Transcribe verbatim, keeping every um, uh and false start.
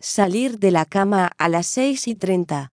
Salir de la cama a las seis y treinta.